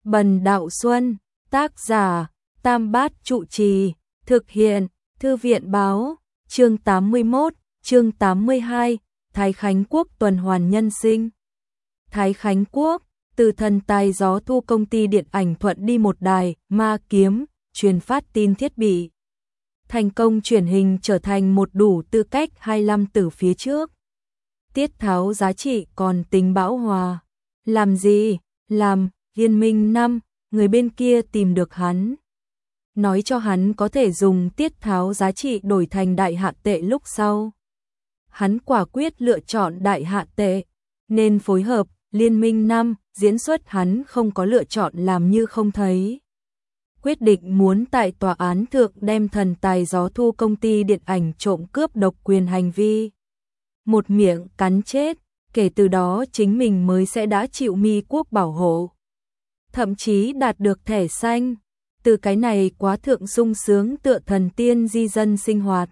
Bần Đạo Xuân, tác giả, Tam Bát Trụ Trì, thực hiện, Thư viện Báo, chương 81, chương 82, Thái Khánh Quốc tuần hoàn nhân sinh. Thái Khánh Quốc, từ thần tài gió thu công ty điện ảnh thuận đi một đài, ma kiếm, truyền phát tin thiết bị. Thành công truyền hình trở thành một đủ tư cách 25 từ phía trước. Tiết tháo giá trị còn tính bão hòa. Làm gì? Làm, Liên Minh 5, người bên kia tìm được hắn. Nói cho hắn có thể dùng tiết tháo giá trị đổi thành đại hạ tệ lúc sau. Hắn quả quyết lựa chọn đại hạ tệ, nên phối hợp Liên Minh 5, diễn xuất hắn không có lựa chọn làm như không thấy. Quyết định muốn tại tòa án thượng đem thần tài gió thu công ty điện ảnh trộm cướp độc quyền hành vi. Một miệng cắn chết, kể từ đó chính mình mới sẽ đã chịu Mi quốc bảo hộ. Thậm chí đạt được thẻ xanh, từ cái này quá thượng sung sướng tựa thần tiên di dân sinh hoạt.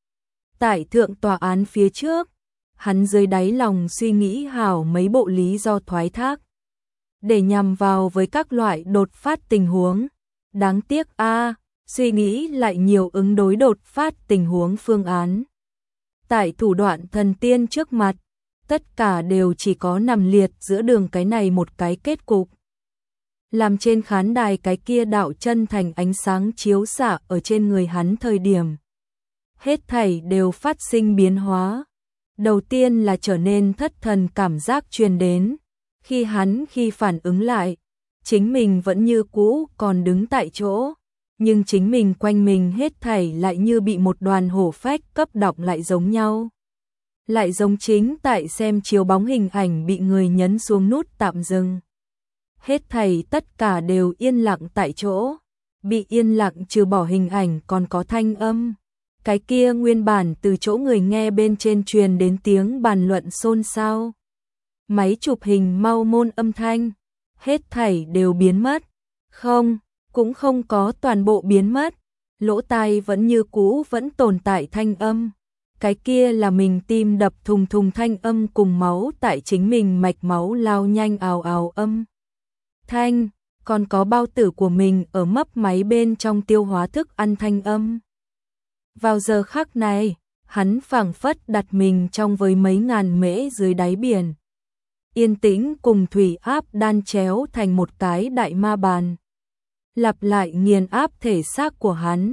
Tại thượng tòa án phía trước, hắn dưới đáy lòng suy nghĩ hảo mấy bộ lý do thoái thác, để nhằm vào với các loại đột phát tình huống. Đáng tiếc suy nghĩ lại nhiều ứng đối đột phát tình huống phương án. Tại thủ đoạn thần tiên trước mặt, tất cả đều chỉ có nằm liệt giữa đường cái này một cái kết cục. Làm trên khán đài cái kia đạo chân thành ánh sáng chiếu xạ ở trên người hắn thời điểm. Hết thảy đều phát sinh biến hóa. Đầu tiên là trở nên thất thần cảm giác truyền đến. Khi phản ứng lại, chính mình vẫn như cũ còn đứng tại chỗ. Nhưng chính mình quanh mình hết thảy lại như bị một đoàn hổ phách cấp đọc lại giống nhau. Lại giống chính tại xem chiếu bóng hình ảnh bị người nhấn xuống nút tạm dừng. Hết thảy tất cả đều yên lặng tại chỗ. Bị yên lặng trừ bỏ hình ảnh còn có thanh âm. Cái kia nguyên bản từ chỗ người nghe bên trên truyền đến tiếng bàn luận xôn xao. Máy chụp hình mau môn âm thanh. Hết thảy đều biến mất. Không, cũng không có toàn bộ biến mất. Lỗ tai vẫn như cũ vẫn tồn tại thanh âm. Cái kia là mình tim đập thùng thùng thanh âm cùng máu tại chính mình mạch máu lao nhanh ào ào âm. Thanh, còn có bao tử của mình ở mấp máy bên trong tiêu hóa thức ăn thanh âm. Vào giờ khắc này, hắn phảng phất đặt mình trong với mấy ngàn mễ dưới đáy biển. Yên tĩnh cùng thủy áp đan chéo thành một cái đại ma bàn. Lặp lại nghiền áp thể xác của hắn.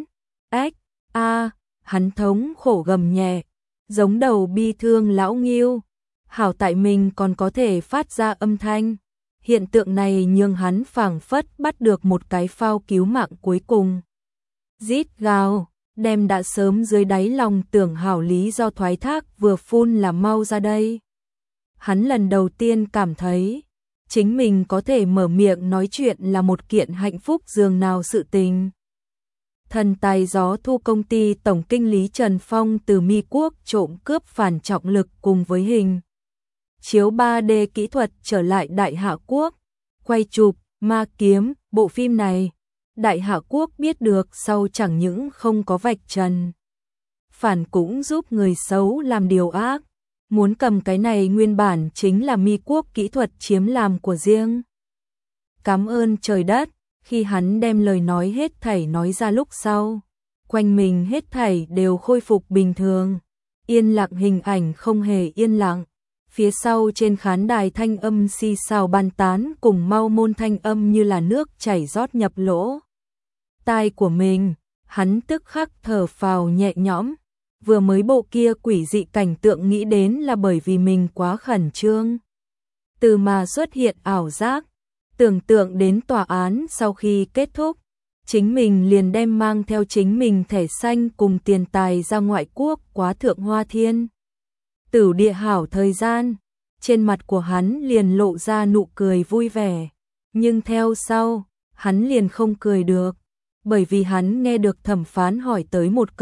Hắn thống khổ gầm nhẹ, giống đầu bi thương lão nghiêu. Hảo tại mình còn có thể phát ra âm thanh. Hiện tượng này nhường hắn phảng phất bắt được một cái phao cứu mạng cuối cùng. Rít gào, đem đã sớm dưới đáy lòng tưởng hảo lý do thoái thác vừa phun là mau ra đây. Hắn lần đầu tiên cảm thấy, chính mình có thể mở miệng nói chuyện là một kiện hạnh phúc dường nào sự tình. Thần tài gió thu công ty tổng kinh lý Trần Phong từ Mi quốc trộm cướp phản trọng lực cùng với hình chiếu 3D kỹ thuật trở lại Đại Hạ Quốc, quay chụp Ma Kiếm. Bộ phim này, Đại Hạ Quốc biết được sau chẳng những không có vạch trần phản cũng giúp người xấu làm điều ác. Muốn cầm cái này nguyên bản chính là Mi quốc kỹ thuật chiếm làm của riêng. Cảm ơn trời đất, khi hắn đem lời nói hết thảy nói ra lúc sau, quanh mình hết thảy đều khôi phục bình thường. Yên lặng hình ảnh không hề yên lặng. Phía sau trên khán đài thanh âm xì xào bàn tán cùng mau môn thanh âm như là nước chảy rót nhập lỗ tai của mình. Hắn tức khắc thở phào nhẹ nhõm. Vừa mới bộ kia quỷ dị cảnh tượng nghĩ đến là bởi vì mình quá khẩn trương. Từ mà xuất hiện ảo giác, tưởng tượng đến tòa án sau khi kết thúc, chính mình liền đem mang theo chính mình thẻ xanh cùng tiền tài ra ngoại quốc quá thượng hoa thiên. Tử địa hảo thời gian, trên mặt của hắn liền lộ ra nụ cười vui vẻ, nhưng theo sau, hắn liền không cười được, bởi vì hắn nghe được thẩm phán hỏi tới một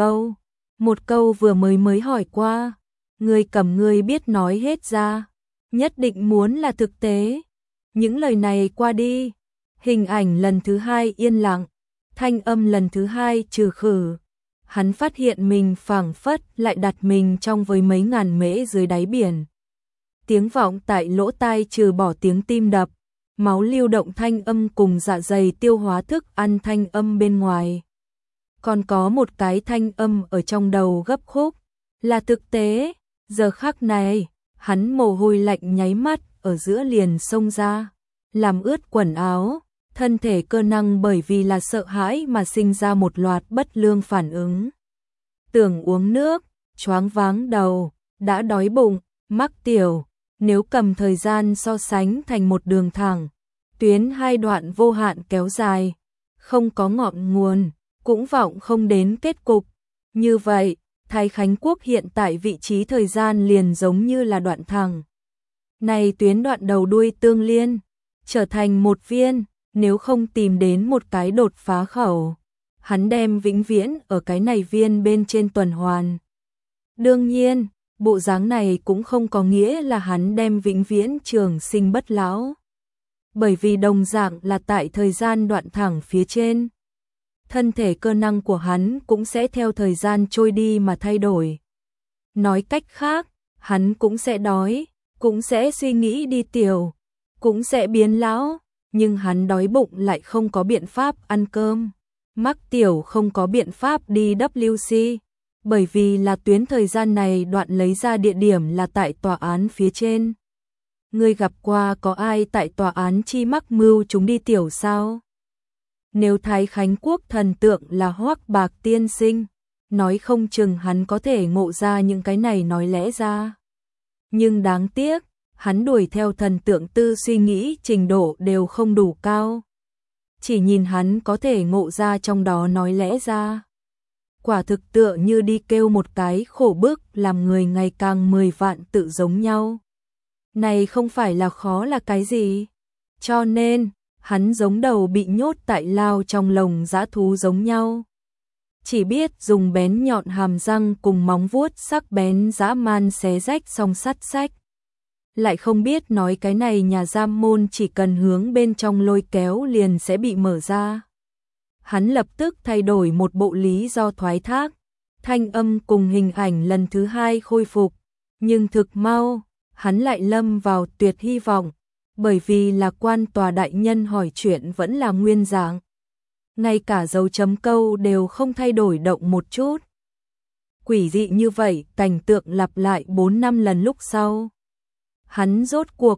câu vừa mới hỏi qua, ngươi cầm ngươi biết nói hết ra, nhất định muốn là thực tế. Những lời này qua đi, hình ảnh lần thứ hai yên lặng, thanh âm lần thứ hai trừ khử. Hắn phát hiện mình phảng phất lại đặt mình trong với mấy ngàn mễ dưới đáy biển. Tiếng vọng tại lỗ tai trừ bỏ tiếng tim đập, máu lưu động thanh âm cùng dạ dày tiêu hóa thức ăn thanh âm bên ngoài. Còn có một cái thanh âm ở trong đầu gấp khúc, là thực tế, giờ khắc này, hắn mồ hôi lạnh nháy mắt ở giữa liền xông ra, làm ướt quần áo, thân thể cơ năng bởi vì là sợ hãi mà sinh ra một loạt bất lương phản ứng. Tưởng uống nước, choáng váng đầu, đã đói bụng, mắc tiểu, nếu cầm thời gian so sánh thành một đường thẳng, tuyến hai đoạn vô hạn kéo dài, không có ngọn nguồn, cũng vọng không đến kết cục. Như vậy, Thái Khánh Quốc hiện tại vị trí thời gian liền giống như là đoạn thẳng. Này tuyến đoạn đầu đuôi tương liên, trở thành một viên, nếu không tìm đến một cái đột phá khẩu, hắn đem vĩnh viễn ở cái này viên bên trên tuần hoàn. Đương nhiên, bộ dáng này cũng không có nghĩa là hắn đem vĩnh viễn trường sinh bất lão. Bởi vì đồng dạng là tại thời gian đoạn thẳng phía trên, thân thể cơ năng của hắn cũng sẽ theo thời gian trôi đi mà thay đổi. Nói cách khác, hắn cũng sẽ đói, cũng sẽ suy nghĩ đi tiểu, cũng sẽ biến lão, nhưng hắn đói bụng lại không có biện pháp ăn cơm. Mắc tiểu không có biện pháp đi WC, bởi vì là tuyến thời gian này đoạn lấy ra địa điểm là tại tòa án phía trên. Ngươi gặp qua có ai tại tòa án chi mắc mưu chúng đi tiểu sao? Nếu Thái Khánh Quốc thần tượng là Hoắc Bạc tiên sinh, nói không chừng hắn có thể ngộ ra những cái này nói lẽ ra. Nhưng đáng tiếc, hắn đuổi theo thần tượng tư suy nghĩ trình độ đều không đủ cao. Chỉ nhìn hắn có thể ngộ ra trong đó nói lẽ ra. Quả thực tựa như đi kêu một cái khổ bức làm người ngày càng 10 vạn tự giống nhau. Này không phải là khó là cái gì. Cho nên, hắn giống đầu bị nhốt tại lao trong lồng dã thú giống nhau. Chỉ biết dùng bén nhọn hàm răng cùng móng vuốt sắc bén dã man xé rách song sắt sách. Lại không biết nói cái này nhà giam môn chỉ cần hướng bên trong lôi kéo liền sẽ bị mở ra. Hắn lập tức thay đổi một bộ lý do thoái thác, thanh âm cùng hình ảnh lần thứ hai khôi phục, nhưng thực mau, hắn lại lâm vào tuyệt hy vọng, bởi vì là quan tòa đại nhân hỏi chuyện vẫn là nguyên dạng. Ngay cả dấu chấm câu đều không thay đổi động một chút. Quỷ dị như vậy, cảnh tượng lặp lại 4-5 lần lúc sau. Hắn rốt cuộc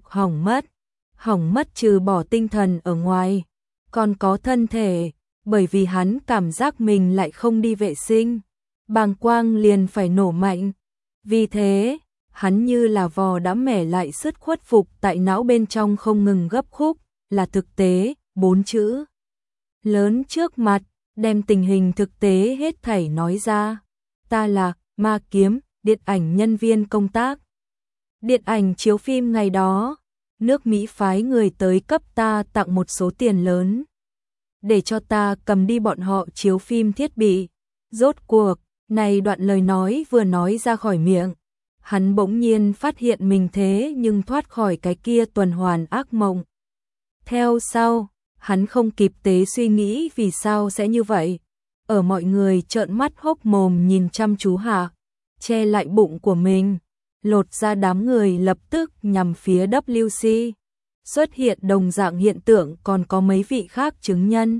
hỏng mất trừ bỏ tinh thần ở ngoài, còn có thân thể, bởi vì hắn cảm giác mình lại không đi vệ sinh, bàng quang liền phải nổ mạnh. Vì thế, hắn như là vò đã mẻ lại sứt khuất phục tại não bên trong không ngừng gấp khúc, là thực tế, 4 chữ. Lớn trước mặt, đem tình hình thực tế hết thảy nói ra. Ta là Ma Kiếm, điện ảnh nhân viên công tác. Điện ảnh chiếu phim ngày đó, nước Mỹ phái người tới cấp ta tặng một số tiền lớn, để cho ta cầm đi bọn họ chiếu phim thiết bị. Rốt cuộc, này đoạn lời nói vừa nói ra khỏi miệng, hắn bỗng nhiên phát hiện mình thế nhưng thoát khỏi cái kia tuần hoàn ác mộng. Theo sau, hắn không kịp tế suy nghĩ vì sao sẽ như vậy. Ở mọi người trợn mắt hốc mồm nhìn chăm chú hạ, che lại bụng của mình, lột ra đám người lập tức nhằm phía WC. Xuất hiện đồng dạng hiện tượng còn có mấy vị khác chứng nhân.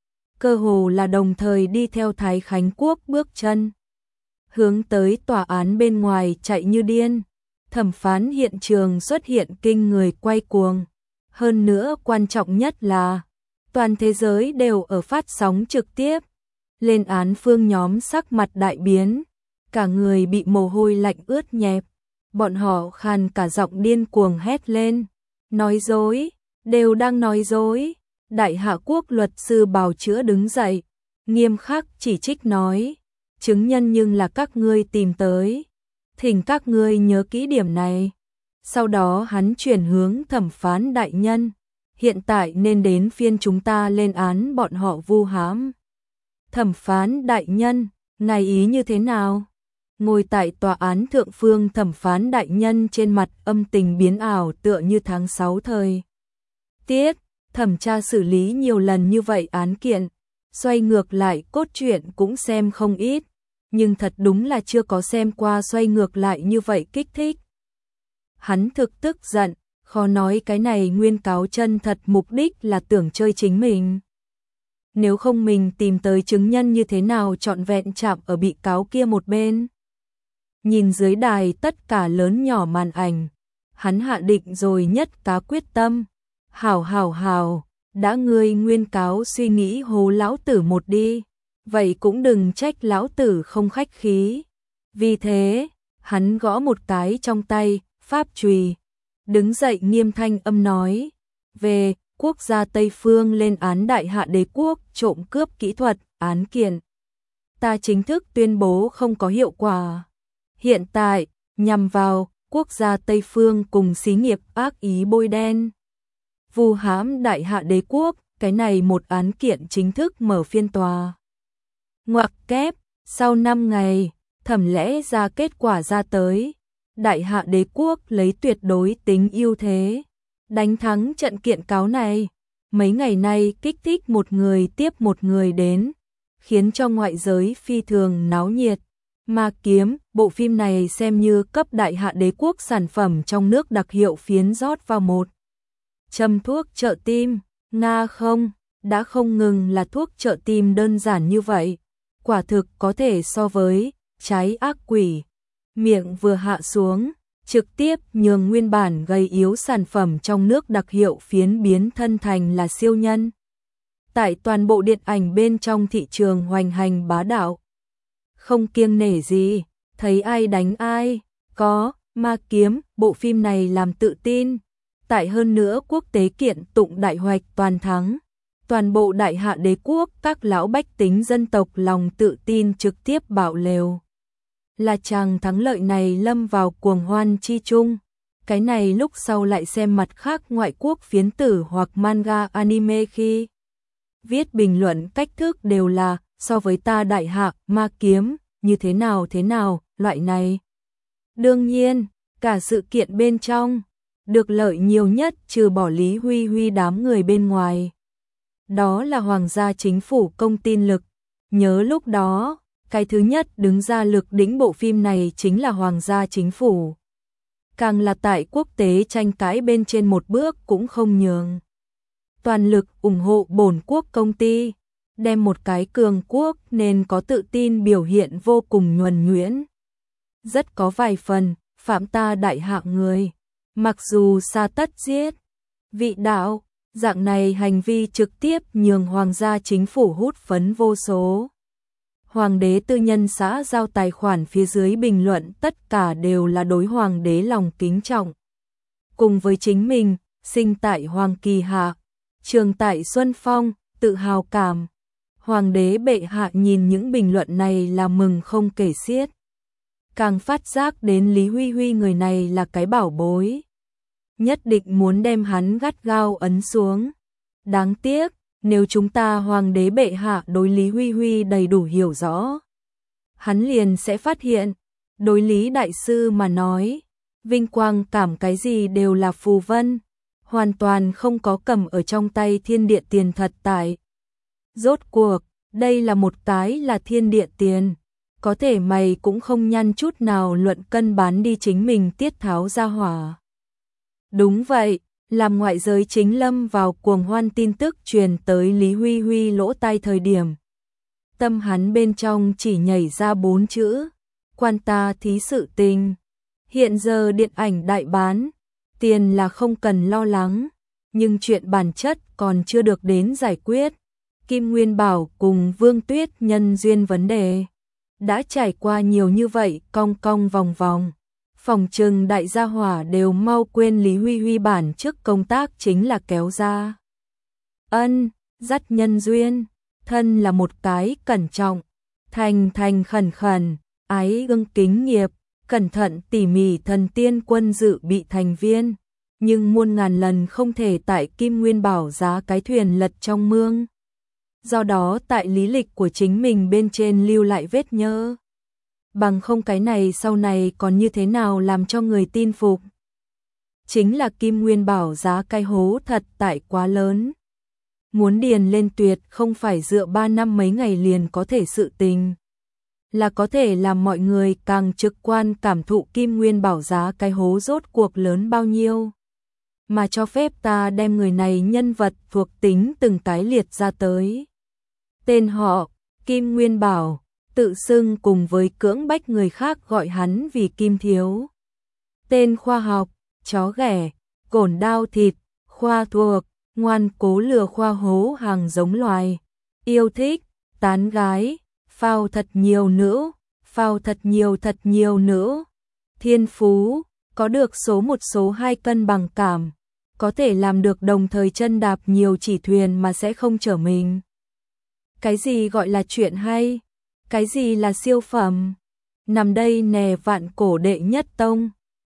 Cơ hồ là đồng thời đi theo Thái Khánh Quốc bước chân. Hướng tới tòa án bên ngoài chạy như điên. Thẩm phán hiện trường xuất hiện kinh người quay cuồng. Hơn nữa quan trọng nhất là toàn thế giới đều ở phát sóng trực tiếp. Lên án phương nhóm sắc mặt đại biến. Cả người bị mồ hôi lạnh ướt nhẹp. Bọn họ khàn cả giọng điên cuồng hét lên. Nói dối, đều đang nói dối. Đại Hạ Quốc luật sư bào chữa đứng dậy, nghiêm khắc chỉ trích nói, chứng nhân nhưng là các ngươi tìm tới, thỉnh các ngươi nhớ kỹ điểm này. Sau đó hắn chuyển hướng thẩm phán đại nhân, hiện tại nên đến phiên chúng ta lên án bọn họ vu hãm. Thẩm phán đại nhân, ngài ý như thế nào? Ngồi tại tòa án thượng phương thẩm phán đại nhân trên mặt âm tình biến ảo tựa như tháng 6 thời tiết. Thẩm tra xử lý nhiều lần như vậy án kiện, xoay ngược lại cốt truyện cũng xem không ít, nhưng thật đúng là chưa có xem qua xoay ngược lại như vậy kích thích. Hắn thực tức giận, Khó nói cái này Nguyên Cáo chân thật mục đích là tưởng chơi chính mình. Nếu không mình tìm tới chứng nhân như thế nào trọn vẹn chạm ở bị cáo kia một bên. Nhìn dưới đài tất cả lớn nhỏ màn ảnh, hắn hạ định rồi nhất cá quyết tâm. Hảo, đã ngươi Nguyên Cáo suy nghĩ hố lão tử một đi, vậy cũng đừng trách lão tử không khách khí. Vì thế, hắn gõ một cái trong tay, pháp chùy, đứng dậy nghiêm thanh âm nói, về quốc gia Tây Phương lên án Đại Hạ Đế quốc trộm cướp kỹ thuật, án kiện. Ta chính thức tuyên bố không có hiệu quả. Hiện tại, nhằm vào quốc gia Tây Phương cùng xí nghiệp ác ý bôi đen, vu hãm Đại Hạ Đế quốc, cái này một án kiện chính thức mở phiên tòa. Ngoặc kép, sau 5 ngày, thẩm lẽ ra kết quả ra tới, Đại Hạ Đế quốc lấy tuyệt đối tính ưu thế, đánh thắng trận kiện cáo này. Mấy ngày nay kích thích một người tiếp một người đến, khiến cho ngoại giới phi thường náo nhiệt. Ma Kiếm, bộ phim này xem như cấp Đại Hạ Đế quốc sản phẩm trong nước đặc hiệu phiến rót vào một châm thuốc trợ tim. Nga không, đã không ngừng là thuốc trợ tim đơn giản như vậy, quả thực có thể so với trái ác quỷ. Miệng vừa hạ xuống, trực tiếp nhường nguyên bản gầy yếu sản phẩm trong nước đặc hiệu phiến biến thân thành là siêu nhân. Tại toàn bộ điện ảnh bên trong thị trường hoành hành bá đạo, không kiêng nể gì, thấy ai đánh ai. Có, Ma Kiếm, bộ phim này làm tự tin. Tại hơn nữa quốc tế kiện tụng đại hoạch toàn thắng, toàn bộ Đại Hạ Đế quốc các lão bách tính dân tộc lòng tự tin trực tiếp bạo lều. Là chàng thắng lợi này lâm vào cuồng hoan chi chung. Cái này lúc sau lại xem mặt khác ngoại quốc phiến tử hoặc manga anime khi viết bình luận cách thức đều là so với ta Đại Hạ, Ma Kiếm, như thế nào, loại này. Đương nhiên, cả sự kiện bên trong, được lợi nhiều nhất trừ bỏ Lý Huy Huy đám người bên ngoài. Đó là Hoàng gia chính phủ công tin lực. Nhớ lúc đó, cái thứ nhất đứng ra lực đỉnh bộ phim này chính là Hoàng gia chính phủ. Càng là tại quốc tế tranh cãi bên trên một bước cũng không nhường. Toàn lực ủng hộ bổn quốc công ty, đem một cái cường quốc nên có tự tin biểu hiện vô cùng nhuần nhuyễn. Rất có vài phần, phạm ta Đại Hạ người, mặc dù xa tất giết, vị đạo, dạng này hành vi trực tiếp nhường Hoàng gia chính phủ hút phấn vô số. Hoàng đế tư nhân xã giao tài khoản phía dưới bình luận tất cả đều là đối hoàng đế lòng kính trọng. Cùng với chính mình, sinh tại Hoàng Kỳ Hạ, trường tại Xuân Phong, tự hào cảm. Hoàng đế bệ hạ nhìn những bình luận này là mừng không kể xiết. Càng phát giác đến Lý Huy Huy người này là cái bảo bối. Nhất định muốn đem hắn gắt gao ấn xuống. Đáng tiếc, nếu chúng ta Hoàng đế bệ hạ đối Lý Huy Huy đầy đủ hiểu rõ, hắn liền sẽ phát hiện, đối Lý đại sư mà nói, vinh quang cảm cái gì đều là phù vân, hoàn toàn không có cầm ở trong tay thiên địa tiền thật tại. Rốt cuộc, đây là một cái là thiên địa tiền, có thể mày cũng không nhăn chút nào luận cân bán đi chính mình tiết tháo ra hỏa. Đúng vậy, làm ngoại giới chính lâm vào cuồng hoan tin tức truyền tới Lý Huy Huy lỗ tai thời điểm. Tâm hắn bên trong chỉ nhảy ra 4 chữ, quan ta thí sự tình. Hiện giờ điện ảnh đại bán, tiền là không cần lo lắng, nhưng chuyện bản chất còn chưa được đến giải quyết. Kim Nguyên Bảo cùng Vương Tuyết nhân duyên vấn đề, đã trải qua nhiều như vậy cong cong vòng vòng. Phòng trừng đại gia hỏa đều mau quên Lý Huy Huy bản trước công tác chính là kéo ra. Dắt nhân duyên, thân là một cái cẩn trọng, thành khẩn khẩn, ái gương kính nghiệp, cẩn thận tỉ mỉ thần tiên quân dự bị thành viên, nhưng muôn ngàn lần không thể tại Kim Nguyên Bảo giá cái thuyền lật trong mương. Do đó tại lý lịch của chính mình bên trên lưu lại vết nhơ. Bằng không cái này sau này còn như thế nào làm cho người tin phục. Chính là Kim Nguyên Bảo giá cái hố thật tại quá lớn. Muốn điền lên tuyệt không phải dựa 3 năm mấy ngày liền có thể sự tình. Là có thể làm mọi người càng trực quan cảm thụ Kim Nguyên Bảo giá cái hố rốt cuộc lớn bao nhiêu. mà cho phép ta đem người này nhân vật thuộc tính từng cái liệt ra tới. Tên họ, Kim Nguyên Bảo, tự xưng cùng với cưỡng bách người khác gọi hắn vì Kim Thiếu. Tên khoa học, chó ghẻ, cổn đao thịt, khoa thuộc, ngoan cố lừa khoa hố hàng giống loài. Yêu thích, tán gái, phao thật nhiều nữ, phao thật nhiều nữ. Thiên phú, có được số 1 số 2 cân bằng cảm, có thể làm được đồng thời chân đạp nhiều chỉ thuyền mà sẽ không trở mình. Cái gì gọi là chuyện hay? Cái gì là siêu phẩm? Nằm đây nè vạn cổ đệ nhất tông.